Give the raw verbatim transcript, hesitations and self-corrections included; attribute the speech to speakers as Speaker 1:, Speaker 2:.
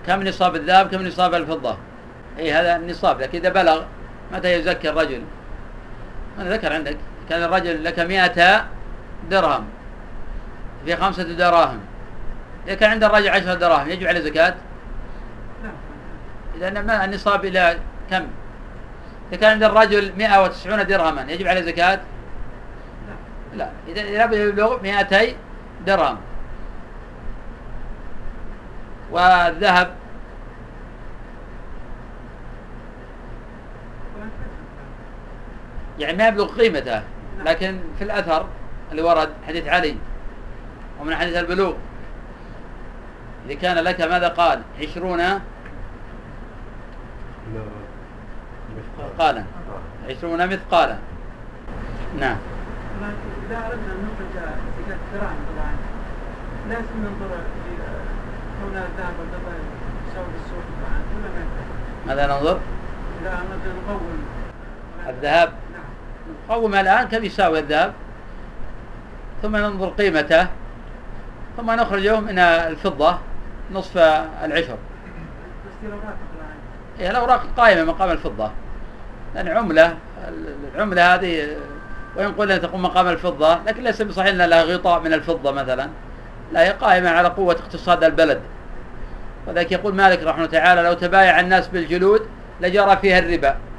Speaker 1: كم نصاب الذهب كم نصاب الفضة. أي هذا النصاب، لكن إذا بلغ متى يزكي الرجل؟ أنا ذكر عندك كان الرجل لك مئة درهم في خمسة دراهم، إذا كان عند الرجل عشرة دراهم يجب عليه زكاة؟ إذا ما النصاب إلى كم؟ إذا كان عند الرجل مئة وتسعون درهما يجب عليه زكاة؟ لا، إذا يبلغ مئتي درهم. والذهب يعني ما يبلغ قيمته، لكن في الأثر اللي ورد حديث علي ومن حديث البلوغ إذا كان لك ماذا قال؟ عشرون مثقالا، عشرون مثقالا. نعم.
Speaker 2: إذا أردنا أن نخرج زكاة الدراهم طبعا لازم ننظر كون الذهب والفضة يساوي السوق طبعا ولا ما ينفع؟
Speaker 1: ماذا ننظر؟
Speaker 2: إذا أردنا نقوم
Speaker 1: الذهب.
Speaker 2: نعم.
Speaker 1: نقوم الآن كم يساوي الذهب، ثم ننظر قيمته، ثم نخرجه من الفضة نصف العشر.
Speaker 2: بس الأوراق طبعا.
Speaker 1: هي الأوراق قائمة مقام الفضة، لأن عملة العملة هذه وإن قلنا تقوم مقام الفضة لكن ليس بصحيح أن لها غطاء من الفضة مثلا، لا، هي قائمة على قوة اقتصاد البلد. وذلك يقول مالك رحمه تعالى لو تبايع الناس بالجلود لجرى فيها الربا،